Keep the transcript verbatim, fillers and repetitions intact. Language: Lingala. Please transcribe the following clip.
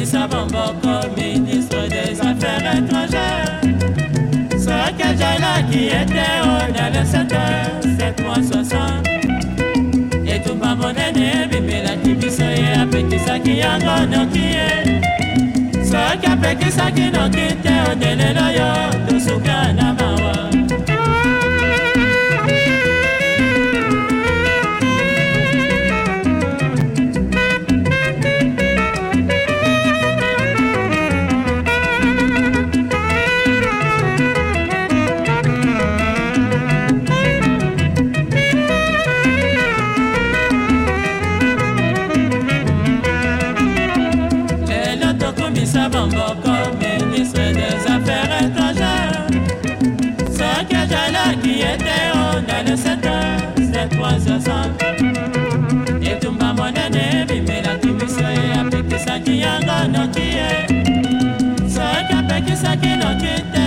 Komisa Bomboko, ministre des Affaires étrangères. Soki Jalaki était au dans le sept sept mois soixante. Et tout pas monene, bimela kibisoye, apekisaki yango nokie. Soki apekisaki nokite, odelelo yo, tosuka na mawa. Bomboko, ministre des Affaires étrangères. Soki Jalaki était au dans le sept sept mois soixante. Et tumba monene, bimela kibisoye, apekisaki yango nokie. Soki apekisaki nokite,